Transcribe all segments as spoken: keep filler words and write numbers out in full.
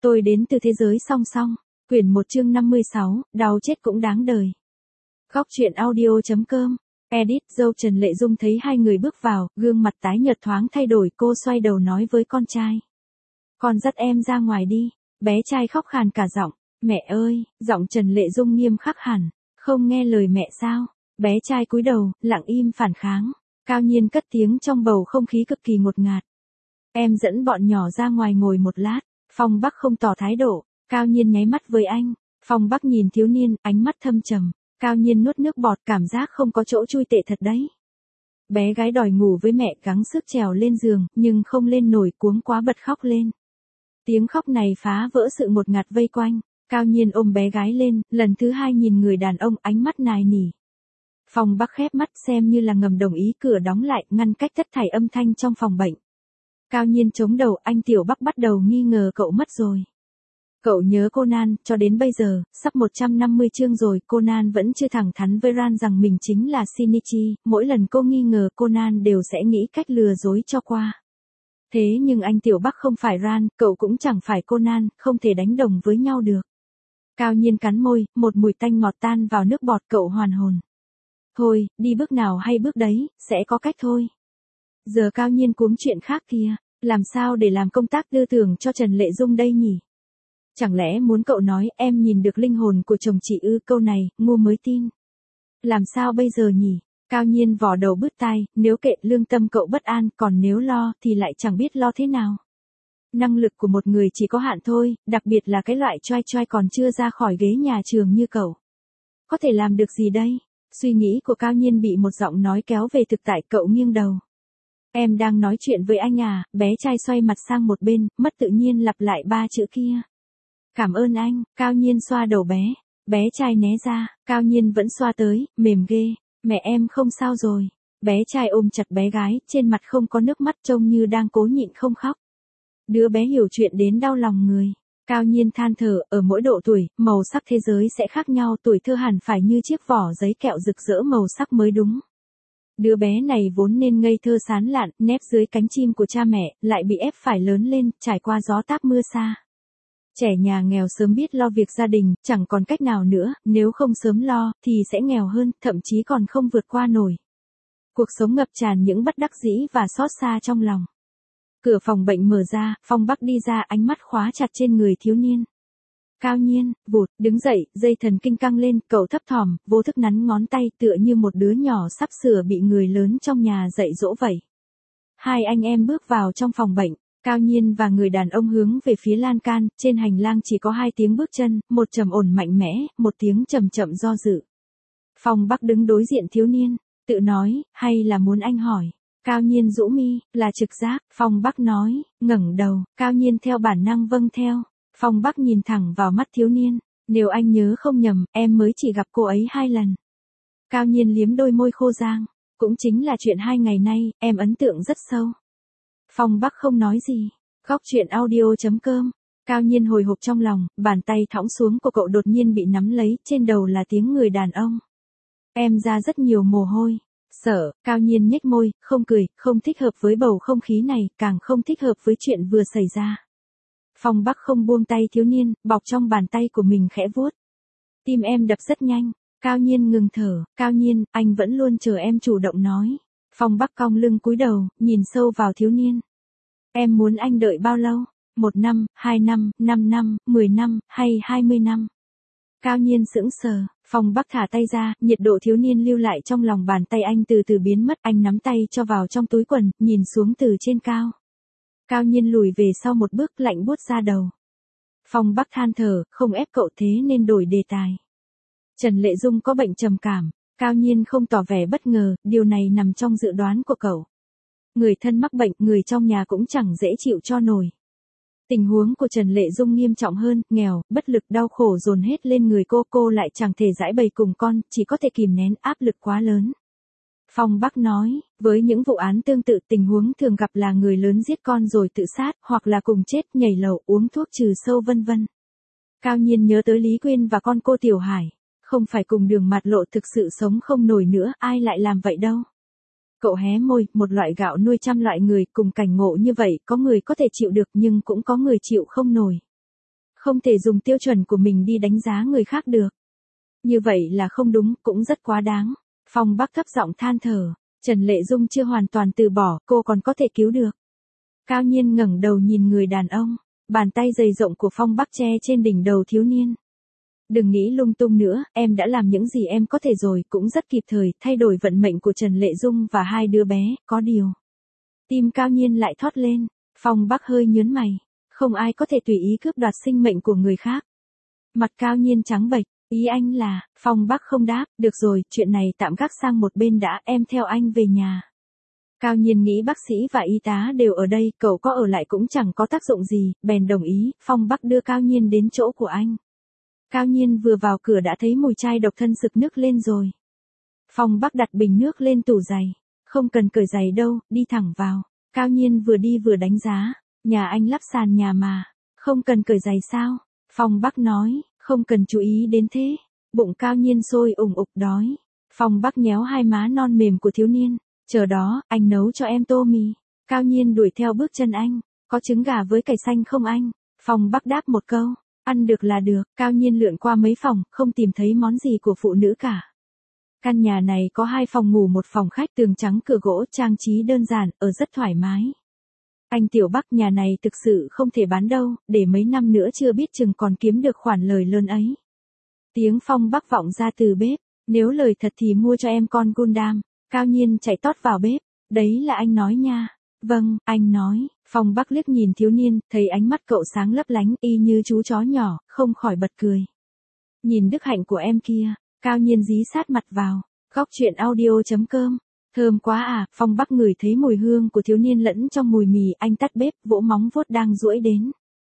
Tôi đến từ thế giới song song. Quyển một chương năm mươi sáu, đau chết cũng đáng đời. Góc truyện audio.com. Edit. Dâu Trần Lệ Dung thấy hai người bước vào, gương mặt tái nhợt thoáng thay đổi, cô xoay đầu nói với con trai. Con dắt em ra ngoài đi. Bé trai khóc khàn cả giọng. Mẹ ơi, giọng Trần Lệ Dung nghiêm khắc hẳn. Không nghe lời mẹ sao? Bé trai cúi đầu, lặng im phản kháng. Cao Nhiên cất tiếng trong bầu không khí cực kỳ ngột ngạt. Em dẫn bọn nhỏ ra ngoài ngồi một lát. Phong Bắc không tỏ thái độ. Cao Nhiên nháy mắt với anh. Phong Bắc nhìn thiếu niên, ánh mắt thâm trầm. Cao Nhiên nuốt nước bọt, cảm giác không có chỗ chui tệ thật đấy. Bé gái đòi ngủ với mẹ, gắng sức trèo lên giường, nhưng không lên nổi, cuống quá bật khóc lên. Tiếng khóc này phá vỡ sự ngột ngạt vây quanh. Cao Nhiên ôm bé gái lên, lần thứ hai nhìn người đàn ông, ánh mắt nài nỉ. Phong Bắc khép mắt xem như là ngầm đồng ý, cửa đóng lại, ngăn cách tất thảy âm thanh trong phòng bệnh. Cao Nhiên chống đầu, anh Tiểu Bắc bắt đầu nghi ngờ cậu mất rồi. Cậu nhớ Conan, cho đến bây giờ, sắp một trăm năm mươi chương rồi, Conan vẫn chưa thẳng thắn với Ran rằng mình chính là Shinichi, mỗi lần cô nghi ngờ Conan đều sẽ nghĩ cách lừa dối cho qua. Thế nhưng anh Tiểu Bắc không phải Ran, cậu cũng chẳng phải Conan, không thể đánh đồng với nhau được. Cao Nhiên cắn môi, một mùi tanh ngọt tan vào nước bọt, cậu hoàn hồn. Thôi, đi bước nào hay bước đấy, sẽ có cách thôi. Giờ Cao Nhiên cuống chuyện khác kia, làm sao để làm công tác tư tưởng cho Trần Lệ Dung đây nhỉ? Chẳng lẽ muốn cậu nói em nhìn được linh hồn của chồng chị ư? Câu này, ngu mới tin. Làm sao bây giờ nhỉ? Cao Nhiên vò đầu bứt tai, nếu kệ lương tâm cậu bất an, còn nếu lo thì lại chẳng biết lo thế nào. Năng lực của một người chỉ có hạn thôi, đặc biệt là cái loại choai choai còn chưa ra khỏi ghế nhà trường như cậu. Có thể làm được gì đây? Suy nghĩ của Cao Nhiên bị một giọng nói kéo về thực tại, cậu nghiêng đầu. Em đang nói chuyện với anh à? Bé trai xoay mặt sang một bên, mất tự nhiên lặp lại ba chữ kia. Cảm ơn anh. Cao Nhiên xoa đầu bé. Bé trai né ra, Cao Nhiên vẫn xoa tới, mềm ghê. Mẹ em không sao rồi. Bé trai ôm chặt bé gái, trên mặt không có nước mắt, trông như đang cố nhịn không khóc. Đứa bé hiểu chuyện đến đau lòng người. Cao Nhiên than thở, ở mỗi độ tuổi, màu sắc thế giới sẽ khác nhau, tuổi thơ hẳn phải như chiếc vỏ giấy kẹo rực rỡ màu sắc mới đúng. Đứa bé này vốn nên ngây thơ sán lạn, nép dưới cánh chim của cha mẹ, lại bị ép phải lớn lên, trải qua gió táp mưa xa. Trẻ nhà nghèo sớm biết lo việc gia đình, chẳng còn cách nào nữa, nếu không sớm lo, thì sẽ nghèo hơn, thậm chí còn không vượt qua nổi. Cuộc sống ngập tràn những bất đắc dĩ và xót xa trong lòng. Cửa phòng bệnh mở ra, Phong Bắc đi ra, ánh mắt khóa chặt trên người thiếu niên. Cao Nhiên, vụt, đứng dậy, dây thần kinh căng lên, cậu thấp thỏm, vô thức nắn ngón tay tựa như một đứa nhỏ sắp sửa bị người lớn trong nhà dạy dỗ vậy. Hai anh em bước vào trong phòng bệnh, Cao Nhiên và người đàn ông hướng về phía lan can, trên hành lang chỉ có hai tiếng bước chân, một trầm ổn mạnh mẽ, một tiếng trầm chậm do dự. Phong Bắc đứng đối diện thiếu niên, tự nói, hay là muốn anh hỏi. Cao Nhiên rũ mi, là trực giác. Phong Bắc nói, ngẩng đầu, Cao Nhiên theo bản năng vâng theo. Phong Bắc nhìn thẳng vào mắt thiếu niên, nếu anh nhớ không nhầm, em mới chỉ gặp cô ấy hai lần. Cao Nhiên liếm đôi môi khô rang, cũng chính là chuyện hai ngày nay, em ấn tượng rất sâu. Phong Bắc không nói gì. Góc truyện audio.com. Cao Nhiên hồi hộp trong lòng, bàn tay thõng xuống của cậu đột nhiên bị nắm lấy, trên đầu là tiếng người đàn ông. Em ra rất nhiều mồ hôi. Sợ. Cao Nhiên nhếch môi, không cười, không thích hợp với bầu không khí này, càng không thích hợp với chuyện vừa xảy ra. Phong Bắc không buông tay thiếu niên, bọc trong bàn tay của mình khẽ vuốt. Tim em đập rất nhanh. Cao Nhiên ngừng thở. Cao Nhiên, anh vẫn luôn chờ em chủ động nói. Phong Bắc cong lưng cúi đầu, nhìn sâu vào thiếu niên. Em muốn anh đợi bao lâu? Một năm, hai năm, năm năm, mười năm, hay hai mươi năm? Cao Nhiên sững sờ. Phong Bắc thả tay ra, nhiệt độ thiếu niên lưu lại trong lòng bàn tay anh từ từ biến mất, anh nắm tay cho vào trong túi quần, nhìn xuống từ trên cao. Cao Nhiên lùi về sau một bước, lạnh buốt ra đầu. Phong Bắc than thở, không ép cậu thế nên đổi đề tài. Trần Lệ Dung có bệnh trầm cảm. Cao Nhiên không tỏ vẻ bất ngờ, điều này nằm trong dự đoán của cậu. Người thân mắc bệnh, người trong nhà cũng chẳng dễ chịu cho nổi. Tình huống của Trần Lệ Dung nghiêm trọng hơn, nghèo, bất lực, đau khổ dồn hết lên người cô, cô lại chẳng thể giải bày cùng con, chỉ có thể kìm nén, áp lực quá lớn. Phong Bắc nói, với những vụ án tương tự, tình huống thường gặp là người lớn giết con rồi tự sát, hoặc là cùng chết, nhảy lầu, uống thuốc trừ sâu vân vân. Cao Nhiên nhớ tới Lý Quyên và con cô Tiểu Hải. Không phải cùng đường mặt lộ thực sự sống không nổi nữa, ai lại làm vậy đâu. Cậu hé môi, một loại gạo nuôi trăm loại người, cùng cảnh ngộ như vậy, có người có thể chịu được nhưng cũng có người chịu không nổi. Không thể dùng tiêu chuẩn của mình đi đánh giá người khác được. Như vậy là không đúng, cũng rất quá đáng. Phong Bắc thấp giọng than thở. Trần Lệ Dung chưa hoàn toàn từ bỏ, cô còn có thể cứu được. Cao Nhiên ngẩng đầu nhìn người đàn ông. Bàn tay dày rộng của Phong Bắc che trên đỉnh đầu thiếu niên. Đừng nghĩ lung tung nữa, em đã làm những gì em có thể rồi, cũng rất kịp thời, thay đổi vận mệnh của Trần Lệ Dung và hai đứa bé, có điều. Tim Cao Nhiên lại thót lên, Phong Bắc hơi nhớn mày, không ai có thể tùy ý cướp đoạt sinh mệnh của người khác. Mặt Cao Nhiên trắng bệch, ý anh là, Phong Bắc không đáp, được rồi, chuyện này tạm gác sang một bên đã, em theo anh về nhà. Cao Nhiên nghĩ bác sĩ và y tá đều ở đây, cậu có ở lại cũng chẳng có tác dụng gì, bèn đồng ý, Phong Bắc đưa Cao Nhiên đến chỗ của anh. Cao Nhiên vừa vào cửa đã thấy mùi chai độc thân sực nức lên rồi. Phong Bắc đặt bình nước lên tủ giày, không cần cởi giày đâu, đi thẳng vào. Cao Nhiên vừa đi vừa đánh giá, nhà anh lắp sàn nhà mà, không cần cởi giày sao? Phong Bắc nói, không cần chú ý đến thế. Bụng Cao Nhiên sôi ủng ục đói. Phong Bắc nhéo hai má non mềm của thiếu niên, chờ đó, anh nấu cho em tô mì. Cao Nhiên đuổi theo bước chân anh, có trứng gà với cải xanh không anh? Phong Bắc đáp một câu, ăn được là được. Cao Nhiên lượn qua mấy phòng, không tìm thấy món gì của phụ nữ cả. Căn nhà này có hai phòng ngủ một phòng khách, tường trắng cửa gỗ, trang trí đơn giản, ở rất thoải mái. Anh Tiểu Bắc, nhà này thực sự không thể bán đâu, để mấy năm nữa chưa biết chừng còn kiếm được khoản lời lớn ấy. Tiếng Phong Bắc vọng ra từ bếp, nếu lời thật thì mua cho em con Gundam. Cao Nhiên chạy tót vào bếp, đấy là anh nói nha. Vâng, anh nói. Phong Bắc liếc nhìn thiếu niên, thấy ánh mắt cậu sáng lấp lánh, y như chú chó nhỏ, không khỏi bật cười. Nhìn đức hạnh của em kia. Cao Nhiên dí sát mặt vào. Góc truyện audio chấm com. Thơm quá à. Phong Bắc ngửi thấy mùi hương của thiếu niên lẫn trong mùi mì, anh tắt bếp, vỗ móng vuốt đang duỗi đến.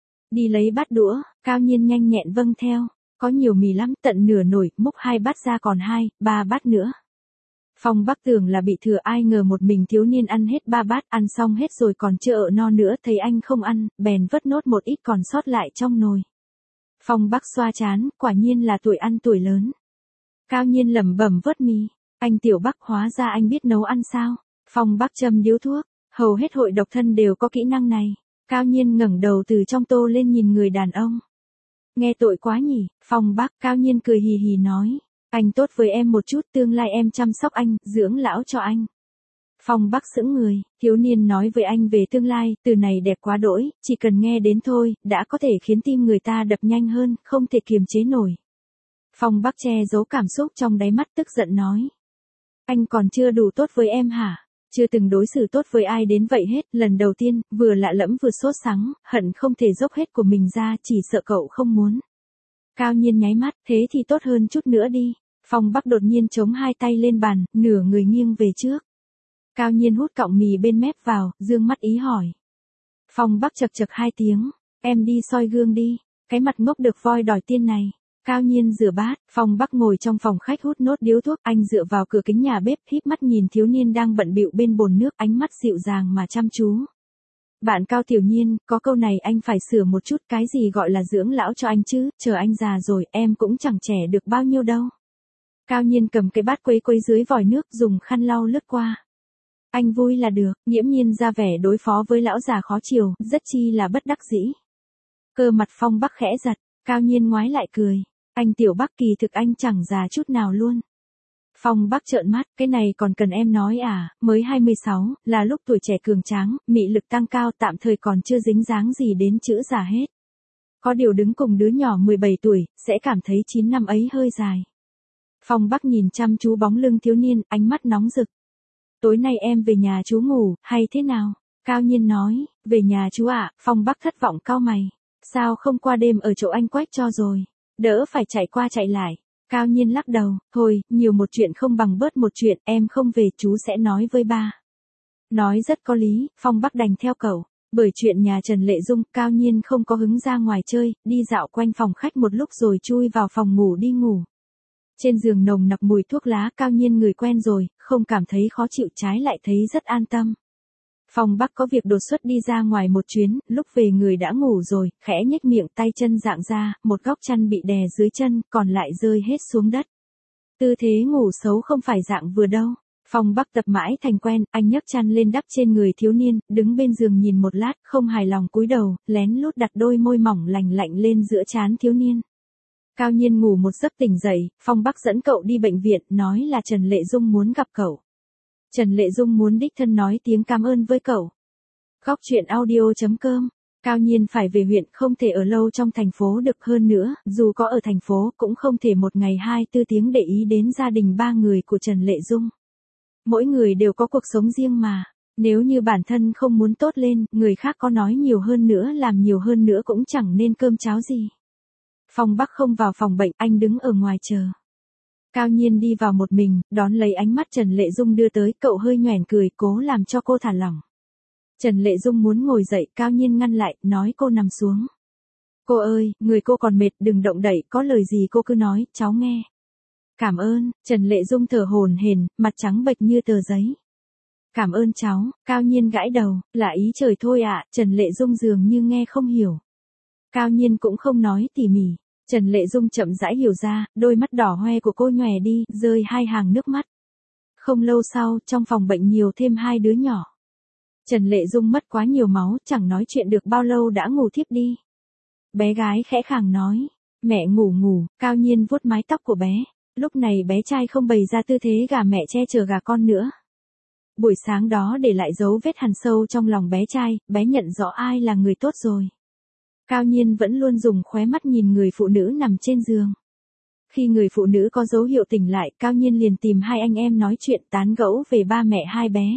Đi lấy bát đũa. Cao Nhiên nhanh nhẹn vâng theo. Có nhiều mì lắm, tận nửa nồi, múc hai bát ra còn hai, ba bát nữa. Phong Bắc tưởng là bị thừa, ai ngờ một mình thiếu niên ăn hết ba bát, ăn xong hết rồi còn chưa ở no nữa, thấy anh không ăn, bèn vớt nốt một ít còn sót lại trong nồi. Phong Bắc xoa trán, quả nhiên là tuổi ăn tuổi lớn. Cao Nhiên lẩm bẩm vớt mì, anh Tiểu Bắc, hóa ra anh biết nấu ăn sao? Phong Bắc châm điếu thuốc, hầu hết hội độc thân đều có kỹ năng này. Cao Nhiên ngẩng đầu từ trong tô lên nhìn người đàn ông. Nghe tội quá nhỉ? Phong Bắc. Cao Nhiên cười hì hì nói. Anh tốt với em một chút, tương lai em chăm sóc anh, dưỡng lão cho anh. Phong Bắc sững người, thiếu niên nói với anh về tương lai, từ này đẹp quá đỗi, chỉ cần nghe đến thôi, đã có thể khiến tim người ta đập nhanh hơn, không thể kiềm chế nổi. Phong Bắc che giấu cảm xúc trong đáy mắt, tức giận nói. Anh còn chưa đủ tốt với em hả? Chưa từng đối xử tốt với ai đến vậy hết, lần đầu tiên, vừa lạ lẫm vừa sốt sắng, hận không thể dốc hết của mình ra, chỉ sợ cậu không muốn. Cao Nhiên nháy mắt, thế thì tốt hơn chút nữa đi. Phong Bắc đột nhiên chống hai tay lên bàn, nửa người nghiêng về trước. Cao Nhiên hút cọng mì bên mép vào, dương mắt ý hỏi. Phong Bắc chật chật hai tiếng, em đi soi gương đi, cái mặt ngốc được voi đòi tiên này. Cao Nhiên rửa bát, Phong Bắc ngồi trong phòng khách hút nốt điếu thuốc, anh dựa vào cửa kính nhà bếp, híp mắt nhìn thiếu niên đang bận bịu bên bồn nước, ánh mắt dịu dàng mà chăm chú. Bạn Cao Tiểu Nhiên, có câu này anh phải sửa một chút, cái gì gọi là dưỡng lão cho anh chứ, chờ anh già rồi, em cũng chẳng trẻ được bao nhiêu đâu. Cao Nhiên cầm cái bát quấy quấy dưới vòi nước, dùng khăn lau lướt qua. Anh vui là được, nghiễm nhiên ra vẻ đối phó với lão già khó chiều, rất chi là bất đắc dĩ. Cơ mặt Phong Bắc khẽ giật, Cao Nhiên ngoái lại cười. Anh Tiểu Bắc, kỳ thực anh chẳng già chút nào luôn. Phong Bắc trợn mắt, cái này còn cần em nói à, mới hai mươi sáu, là lúc tuổi trẻ cường tráng, mị lực tăng cao, tạm thời còn chưa dính dáng gì đến chữ già hết. Có điều đứng cùng đứa nhỏ mười bảy tuổi, sẽ cảm thấy chín năm ấy hơi dài. Phong Bắc nhìn chăm chú bóng lưng thiếu niên, ánh mắt nóng rực. Tối nay em về nhà chú ngủ, hay thế nào? Cao Nhiên nói, về nhà chú ạ. Phong Bắc thất vọng cau mày. Sao không qua đêm ở chỗ anh Quách cho rồi, đỡ phải chạy qua chạy lại. Cao Nhiên lắc đầu, thôi, nhiều một chuyện không bằng bớt một chuyện, em không về chú sẽ nói với ba. Nói rất có lý, Phong Bắc đành theo cậu. Bởi chuyện nhà Trần Lệ Dung, Cao Nhiên không có hứng ra ngoài chơi, đi dạo quanh phòng khách một lúc rồi chui vào phòng ngủ đi ngủ. Trên giường nồng nặc mùi thuốc lá, Cao Nhiên người quen rồi, không cảm thấy khó chịu, trái lại thấy rất an tâm. Phong Bắc có việc đột xuất đi ra ngoài một chuyến, lúc về người đã ngủ rồi, khẽ nhếch miệng, tay chân dạng ra, một góc chăn bị đè dưới chân, còn lại rơi hết xuống đất. Tư thế ngủ xấu không phải dạng vừa đâu. Phong Bắc tập mãi thành quen, anh nhấc chăn lên đắp trên người thiếu niên, đứng bên giường nhìn một lát, không hài lòng cúi đầu, lén lút đặt đôi môi mỏng lành lạnh lên giữa trán thiếu niên. Cao Nhiên ngủ một giấc tỉnh dậy, Phong Bắc dẫn cậu đi bệnh viện, nói là Trần Lệ Dung muốn gặp cậu. Trần Lệ Dung muốn đích thân nói tiếng cảm ơn với cậu. Góc truyện audio chấm com. Cao Nhiên phải về huyện, không thể ở lâu trong thành phố được, hơn nữa, dù có ở thành phố cũng không thể một ngày hai tư tiếng để ý đến gia đình ba người của Trần Lệ Dung. Mỗi người đều có cuộc sống riêng mà, nếu như bản thân không muốn tốt lên, người khác có nói nhiều hơn nữa làm nhiều hơn nữa cũng chẳng nên cơm cháo gì. Phong Bắc không vào phòng bệnh, anh đứng ở ngoài chờ. Cao Nhiên đi vào một mình, đón lấy ánh mắt Trần Lệ Dung đưa tới, cậu hơi nhoẻn cười, cố làm cho cô thả lỏng. Trần Lệ Dung muốn ngồi dậy, Cao Nhiên ngăn lại, nói cô nằm xuống. Cô ơi, người cô còn mệt, đừng động đậy, có lời gì cô cứ nói, cháu nghe. Cảm ơn, Trần Lệ Dung thở hổn hển, mặt trắng bệch như tờ giấy. Cảm ơn cháu, Cao Nhiên gãi đầu, là ý trời thôi ạ, à, Trần Lệ Dung dường như nghe không hiểu. Cao Nhiên cũng không nói tỉ mỉ, Trần Lệ Dung chậm rãi hiểu ra, đôi mắt đỏ hoe của cô nhòe đi, rơi hai hàng nước mắt. Không lâu sau, trong phòng bệnh nhiều thêm hai đứa nhỏ. Trần Lệ Dung mất quá nhiều máu, chẳng nói chuyện được bao lâu đã ngủ thiếp đi. Bé gái khẽ khàng nói, mẹ ngủ ngủ, Cao Nhiên vuốt mái tóc của bé. Lúc này bé trai không bày ra tư thế gà mẹ che chở gà con nữa. Buổi sáng đó để lại dấu vết hằn sâu trong lòng bé trai, bé nhận rõ ai là người tốt rồi. Cao Nhiên vẫn luôn dùng khóe mắt nhìn người phụ nữ nằm trên giường. Khi người phụ nữ có dấu hiệu tỉnh lại, Cao Nhiên liền tìm hai anh em nói chuyện tán gẫu về ba mẹ hai bé.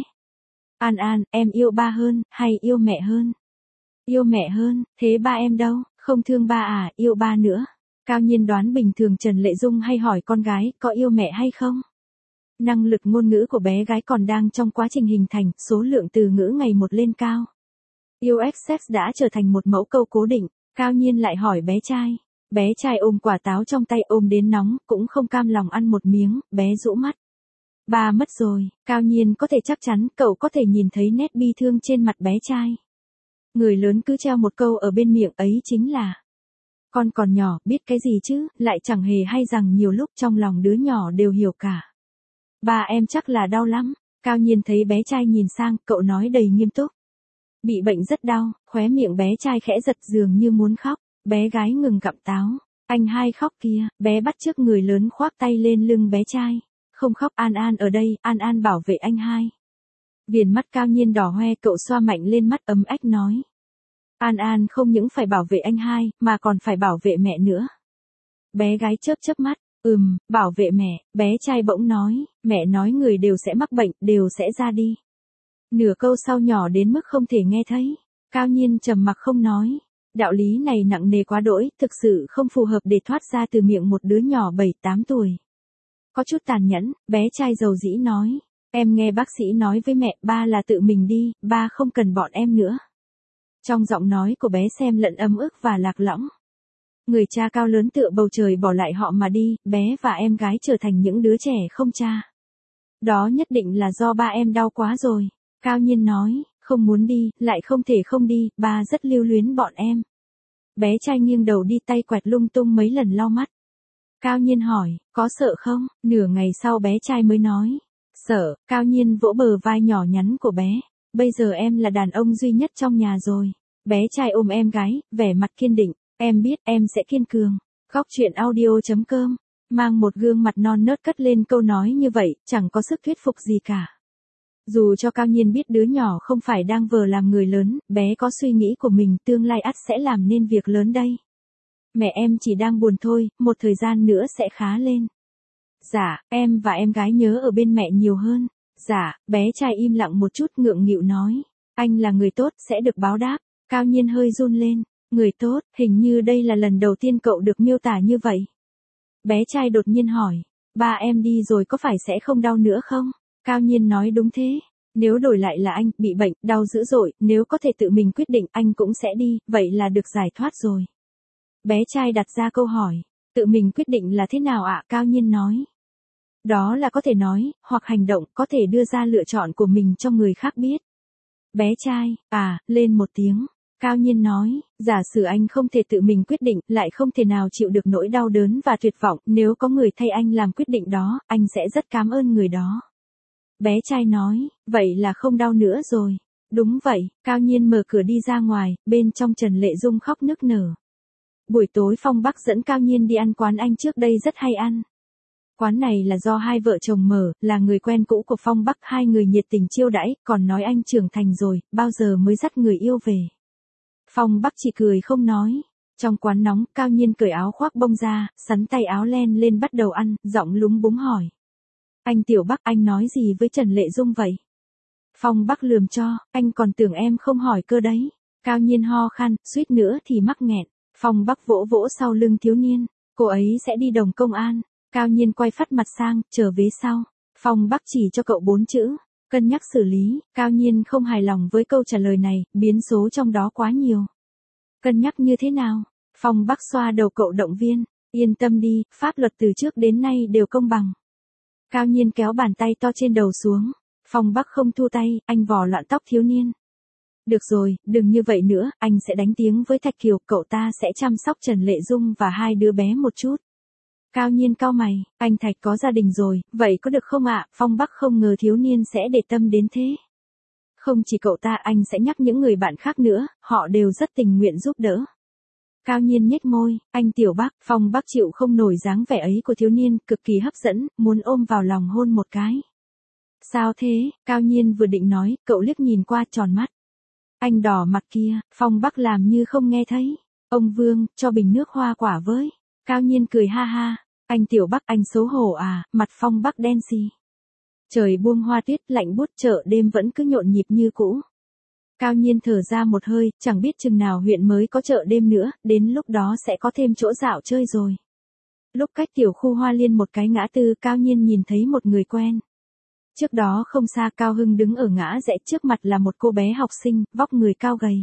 An An, em yêu ba hơn, hay yêu mẹ hơn? Yêu mẹ hơn, thế ba em đâu, không thương ba à, yêu ba nữa. Cao Nhiên đoán bình thường Trần Lệ Dung hay hỏi con gái có yêu mẹ hay không. Năng lực ngôn ngữ của bé gái còn đang trong quá trình hình thành, số lượng từ ngữ ngày một lên cao. Yêu accept đã trở thành một mẫu câu cố định. Cao Nhiên lại hỏi bé trai. Bé trai ôm quả táo trong tay, ôm đến nóng, cũng không cam lòng ăn một miếng, bé rũ mắt. Ba mất rồi, Cao Nhiên có thể chắc chắn cậu có thể nhìn thấy nét bi thương trên mặt bé trai. Người lớn cứ treo một câu ở bên miệng ấy chính là: con còn nhỏ, biết cái gì chứ, lại chẳng hề hay rằng nhiều lúc trong lòng đứa nhỏ đều hiểu cả. Ba em chắc là đau lắm. Cao Nhiên thấy bé trai nhìn sang, cậu nói đầy nghiêm túc. Bị bệnh rất đau, khóe miệng bé trai khẽ giật dường như muốn khóc. Bé gái ngừng gặm táo. Anh hai khóc kia, bé bắt chước người lớn khoác tay lên lưng bé trai. Không khóc, An An ở đây, An An bảo vệ anh hai. Viền mắt Cao Nhiên đỏ hoe, cậu xoa mạnh lên mắt ấm ách nói. An An không những phải bảo vệ anh hai, mà còn phải bảo vệ mẹ nữa. Bé gái chớp chớp mắt, ừm, bảo vệ mẹ, bé trai bỗng nói, mẹ nói người đều sẽ mắc bệnh, đều sẽ ra đi. Nửa câu sau nhỏ đến mức không thể nghe thấy. Cao Nhiên trầm mặc không nói. Đạo lý này nặng nề quá đỗi, thực sự không phù hợp để thoát ra từ miệng một đứa nhỏ bảy tám tuổi. Có chút tàn nhẫn, bé trai dầu dĩ nói, em nghe bác sĩ nói với mẹ, ba là tự mình đi, ba không cần bọn em nữa. Trong giọng nói của bé xem lẫn ấm ức và lạc lõng. Người cha cao lớn tựa bầu trời bỏ lại họ mà đi, bé và em gái trở thành những đứa trẻ không cha. Đó nhất định là do ba em đau quá rồi. Cao Nhiên nói, không muốn đi, lại không thể không đi, ba rất lưu luyến bọn em. Bé trai nghiêng đầu đi, tay quẹt lung tung mấy lần lau mắt. Cao Nhiên hỏi, có sợ không? Nửa ngày sau bé trai mới nói, sợ. Cao Nhiên vỗ bờ vai nhỏ nhắn của bé. Bây giờ em là đàn ông duy nhất trong nhà rồi. Bé trai ôm em gái, vẻ mặt kiên định. Em biết em sẽ kiên cường. Góc truyện audio chấm com. Mang một gương mặt non nớt cất lên câu nói như vậy, chẳng có sức thuyết phục gì cả. Dù cho Cao Nhiên biết đứa nhỏ không phải đang vờ làm người lớn, bé có suy nghĩ của mình, tương lai ắt sẽ làm nên việc lớn đây. Mẹ em chỉ đang buồn thôi, một thời gian nữa sẽ khá lên. Dạ, em và em gái nhớ ở bên mẹ nhiều hơn. Dạ, bé trai im lặng một chút ngượng nghịu nói. Anh là người tốt, sẽ được báo đáp. Cao Nhiên hơi run lên. Người tốt, hình như đây là lần đầu tiên cậu được miêu tả như vậy. Bé trai đột nhiên hỏi. Ba em đi rồi có phải sẽ không đau nữa không? Cao Nhiên nói đúng thế. Nếu đổi lại là anh, bị bệnh, đau dữ dội, nếu có thể tự mình quyết định anh cũng sẽ đi, vậy là được giải thoát rồi. Bé trai đặt ra câu hỏi. Tự mình quyết định là thế nào ạ? Cao Nhiên nói. Đó là có thể nói, hoặc hành động, có thể đưa ra lựa chọn của mình cho người khác biết. Bé trai, à, lên một tiếng. Cao Nhiên nói, giả sử anh không thể tự mình quyết định, lại không thể nào chịu được nỗi đau đớn và tuyệt vọng, nếu có người thay anh làm quyết định đó, anh sẽ rất cảm ơn người đó. Bé trai nói, vậy là không đau nữa rồi. Đúng vậy, Cao Nhiên mở cửa đi ra ngoài, bên trong Trần Lệ Dung khóc nức nở. Buổi tối Phong Bắc dẫn Cao Nhiên đi ăn quán anh trước đây rất hay ăn. Quán này là do hai vợ chồng mở, là người quen cũ của Phong Bắc, hai người nhiệt tình chiêu đãi, còn nói anh trưởng thành rồi, bao giờ mới dắt người yêu về. Phong Bắc chỉ cười không nói. Trong quán nóng, Cao Nhiên cởi áo khoác bông ra, sắn tay áo len lên bắt đầu ăn, giọng lúng búng hỏi. Anh Tiểu Bắc, anh nói gì với Trần Lệ Dung vậy? Phong Bắc lườm cho, anh còn tưởng em không hỏi cơ đấy. Cao Nhiên ho khan, suýt nữa thì mắc nghẹn. Phong Bắc vỗ vỗ sau lưng thiếu niên, cô ấy sẽ đi đồng công an. Cao Nhiên quay phát mặt sang, trở về sau. Phong Bắc chỉ cho cậu bốn chữ, cân nhắc xử lý. Cao Nhiên không hài lòng với câu trả lời này, biến số trong đó quá nhiều. Cân nhắc như thế nào? Phong Bắc xoa đầu cậu động viên, yên tâm đi, pháp luật từ trước đến nay đều công bằng. Cao Nhiên kéo bàn tay to trên đầu xuống. Phong Bắc không thu tay, anh vò loạn tóc thiếu niên. Được rồi, đừng như vậy nữa, anh sẽ đánh tiếng với Thạch Kiều, cậu ta sẽ chăm sóc Trần Lệ Dung và hai đứa bé một chút. Cao Nhiên cau mày, anh Thạch có gia đình rồi, vậy có được không ạ? Phong Bắc không ngờ thiếu niên sẽ để tâm đến thế. Không chỉ cậu ta, anh sẽ nhắc những người bạn khác nữa, họ đều rất tình nguyện giúp đỡ. Cao Nhiên nhếch môi, anh Tiểu Bắc. Phong Bắc chịu không nổi dáng vẻ ấy của thiếu niên, cực kỳ hấp dẫn, muốn ôm vào lòng hôn một cái. Sao thế? Cao Nhiên vừa định nói, cậu liếc nhìn qua tròn mắt. Anh đỏ mặt kia. Phong Bắc làm như không nghe thấy. Ông Vương, cho bình nước hoa quả với. Cao Nhiên cười ha ha. Anh Tiểu Bắc, anh xấu hổ à? Mặt Phong Bắc đen xì. Trời buông hoa tuyết, lạnh buốt, chợ đêm vẫn cứ nhộn nhịp như cũ. Cao Nhiên thở ra một hơi, chẳng biết chừng nào huyện mới có chợ đêm nữa, đến lúc đó sẽ có thêm chỗ dạo chơi rồi. Lúc cách tiểu khu Hoa Liên một cái ngã tư, Cao Nhiên nhìn thấy một người quen. Trước đó không xa, Cao Hưng đứng ở ngã rẽ, trước mặt là một cô bé học sinh, vóc người cao gầy.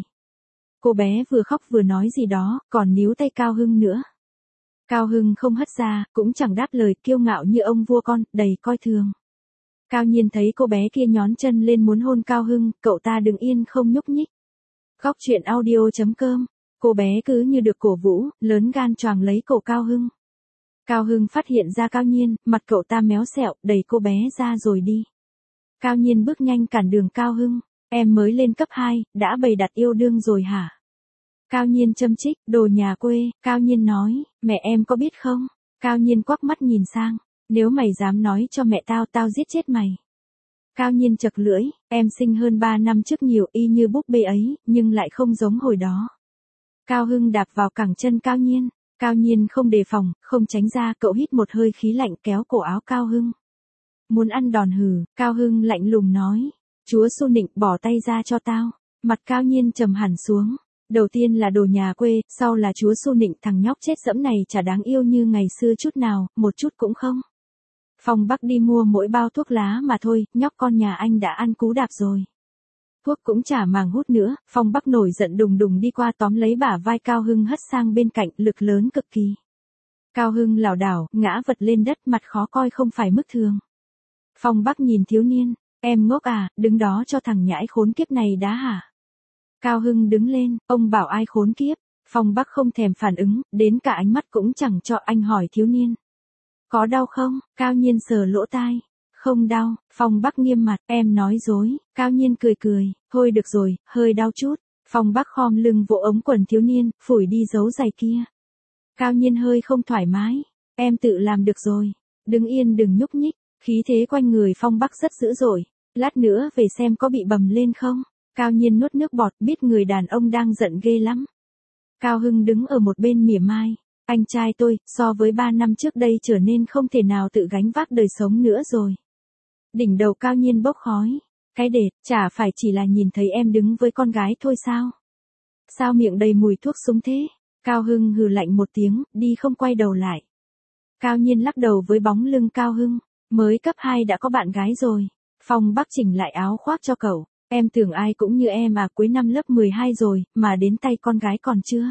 Cô bé vừa khóc vừa nói gì đó, còn níu tay Cao Hưng nữa. Cao Hưng không hất ra, cũng chẳng đáp lời, kiêu ngạo như ông vua con, đầy coi thường. Cao Nhiên thấy cô bé kia nhón chân lên muốn hôn Cao Hưng, cậu ta đứng yên không nhúc nhích. Góc truyện audio chấm com, cô bé cứ như được cổ vũ, lớn gan choàng lấy cổ Cao Hưng. Cao Hưng phát hiện ra Cao Nhiên, mặt cậu ta méo xẹo, đẩy cô bé ra rồi đi. Cao Nhiên bước nhanh cản đường Cao Hưng, em mới lên cấp hai, đã bày đặt yêu đương rồi hả? Cao Nhiên châm chích, đồ nhà quê. Cao Nhiên nói, mẹ em có biết không? Cao Nhiên quắc mắt nhìn sang, nếu mày dám nói cho mẹ tao, tao giết chết mày. Cao Nhiên chật lưỡi, em sinh hơn ba năm trước nhiều, y như búp bê ấy, nhưng lại không giống hồi đó. Cao Hưng đạp vào cẳng chân Cao Nhiên. Cao Nhiên không đề phòng, không tránh ra, cậu hít một hơi khí lạnh kéo cổ áo Cao Hưng. Muốn ăn đòn hừ, Cao Hưng lạnh lùng nói. Chúa Xu Nịnh, bỏ tay ra cho tao. Mặt Cao Nhiên trầm hẳn xuống. Đầu tiên là đồ nhà quê, sau là chúa Xu Nịnh, thằng nhóc chết dẫm này chả đáng yêu như ngày xưa chút nào, một chút cũng không. Phong Bắc đi mua mỗi bao thuốc lá mà thôi, nhóc con nhà anh đã ăn cú đạp rồi. Thuốc cũng chả màng hút nữa, Phong Bắc nổi giận đùng đùng đi qua tóm lấy bả vai Cao Hưng hất sang bên cạnh, lực lớn cực kỳ. Cao Hưng lảo đảo, ngã vật lên đất, mặt khó coi không phải mức thường. Phong Bắc nhìn thiếu niên, em ngốc à, đứng đó cho thằng nhãi khốn kiếp này đá hả? Cao Hưng đứng lên, ông bảo ai khốn kiếp? Phong Bắc không thèm phản ứng, đến cả ánh mắt cũng chẳng cho, anh hỏi thiếu niên. Có đau không? Cao Nhiên sờ lỗ tai. Không đau. Phong Bắc nghiêm mặt, em nói dối. Cao Nhiên cười cười, thôi được rồi, hơi đau chút. Phong Bắc khom lưng vỗ ống quần thiếu niên, phủi đi dấu giày kia. Cao Nhiên hơi không thoải mái. Em tự làm được rồi. Đứng yên đừng nhúc nhích. Khí thế quanh người Phong Bắc rất dữ dội. Lát nữa về xem có bị bầm lên không. Cao Nhiên nuốt nước bọt, biết người đàn ông đang giận ghê lắm. Cao Hưng đứng ở một bên mỉa mai. Anh trai tôi, so với ba năm trước đây trở nên không thể nào tự gánh vác đời sống nữa rồi. Đỉnh đầu Cao Nhiên bốc khói. Cái đệt, chả phải chỉ là nhìn thấy em đứng với con gái thôi sao? Sao miệng đầy mùi thuốc súng thế? Cao Hưng hừ lạnh một tiếng, đi không quay đầu lại. Cao Nhiên lắc đầu với bóng lưng Cao Hưng. Mới cấp hai đã có bạn gái rồi. Phong Bắc chỉnh lại áo khoác cho cậu. Em tưởng ai cũng như em à, cuối năm lớp mười hai rồi, mà đến tay con gái còn chưa?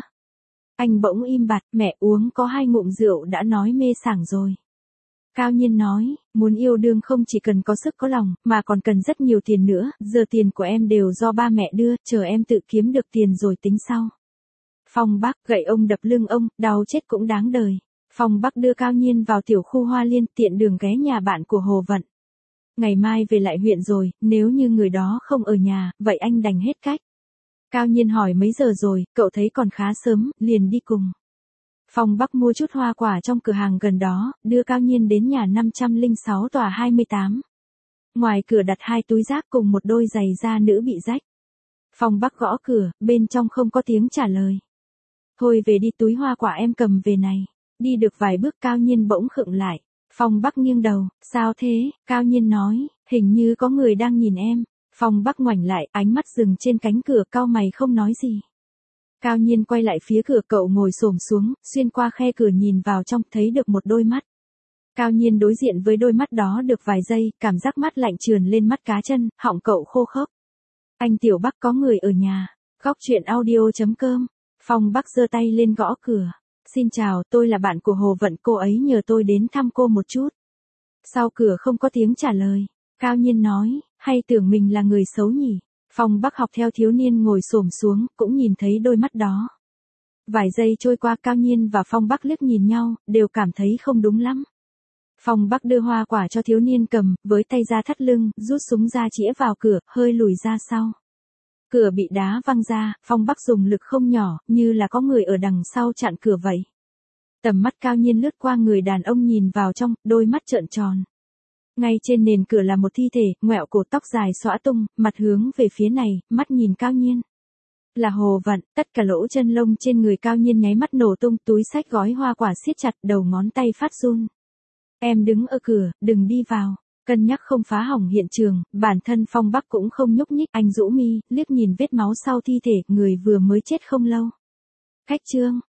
Anh bỗng im bặt, mẹ uống có hai ngụm rượu đã nói mê sảng rồi. Cao Nhiên nói, muốn yêu đương không chỉ cần có sức có lòng, mà còn cần rất nhiều tiền nữa, giờ tiền của em đều do ba mẹ đưa, chờ em tự kiếm được tiền rồi tính sau. Phong Bắc gậy ông đập lưng ông, đau chết cũng đáng đời. Phong Bắc đưa Cao Nhiên vào tiểu khu Hoa Liên, tiện đường ghé nhà bạn của Hồ Vận. Ngày mai về lại huyện rồi, nếu như người đó không ở nhà, vậy anh đành hết cách. Cao Nhiên hỏi mấy giờ rồi, cậu thấy còn khá sớm, liền đi cùng. Phong Bắc mua chút hoa quả trong cửa hàng gần đó, đưa Cao Nhiên đến nhà năm trăm lẻ sáu tòa hai mươi tám. Ngoài cửa đặt hai túi rác cùng một đôi giày da nữ bị rách. Phong Bắc gõ cửa, bên trong không có tiếng trả lời. Thôi về đi, túi hoa quả em cầm về này. Đi được vài bước Cao Nhiên bỗng khựng lại. Phong Bắc nghiêng đầu, sao thế? Cao Nhiên nói, hình như có người đang nhìn em. Phong Bắc ngoảnh lại, ánh mắt dừng trên cánh cửa, cau mày không nói gì. Cao Nhiên quay lại phía cửa, cậu ngồi xổm xuống, xuyên qua khe cửa nhìn vào trong, thấy được một đôi mắt. Cao Nhiên đối diện với đôi mắt đó được vài giây, cảm giác mắt lạnh trườn lên mắt cá chân, họng cậu khô khốc. Anh Tiểu Bắc, có người ở nhà. Góc truyện audio chấm com. Phong Bắc giơ tay lên gõ cửa. Xin chào, tôi là bạn của Hồ Vận, cô ấy nhờ tôi đến thăm cô một chút. Sau cửa không có tiếng trả lời. Cao Nhiên nói, hay tưởng mình là người xấu nhỉ? Phong Bắc học theo thiếu niên ngồi xổm xuống, cũng nhìn thấy đôi mắt đó. Vài giây trôi qua, Cao Nhiên và Phong Bắc liếc nhìn nhau, đều cảm thấy không đúng lắm. Phong Bắc đưa hoa quả cho thiếu niên cầm, với tay ra thắt lưng, rút súng ra chĩa vào cửa, hơi lùi ra sau. Cửa bị đá văng ra, Phong Bắc dùng lực không nhỏ, như là có người ở đằng sau chặn cửa vậy. Tầm mắt Cao Nhiên lướt qua người đàn ông nhìn vào trong, đôi mắt trợn tròn. Ngay trên nền cửa là một thi thể, ngoẹo cổ, tóc dài xõa tung, mặt hướng về phía này, mắt nhìn Cao Nhiên. Là Hồ Vận. Tất cả lỗ chân lông trên người Cao Nhiên nháy mắt nổ tung, túi xách gói hoa quả siết chặt, đầu ngón tay phát run. Em đứng ở cửa, đừng đi vào. Cân nhắc không phá hỏng hiện trường, bản thân Phong Bắc cũng không nhúc nhích, anh rũ mi, liếc nhìn vết máu sau thi thể, người vừa mới chết không lâu. Khách trương,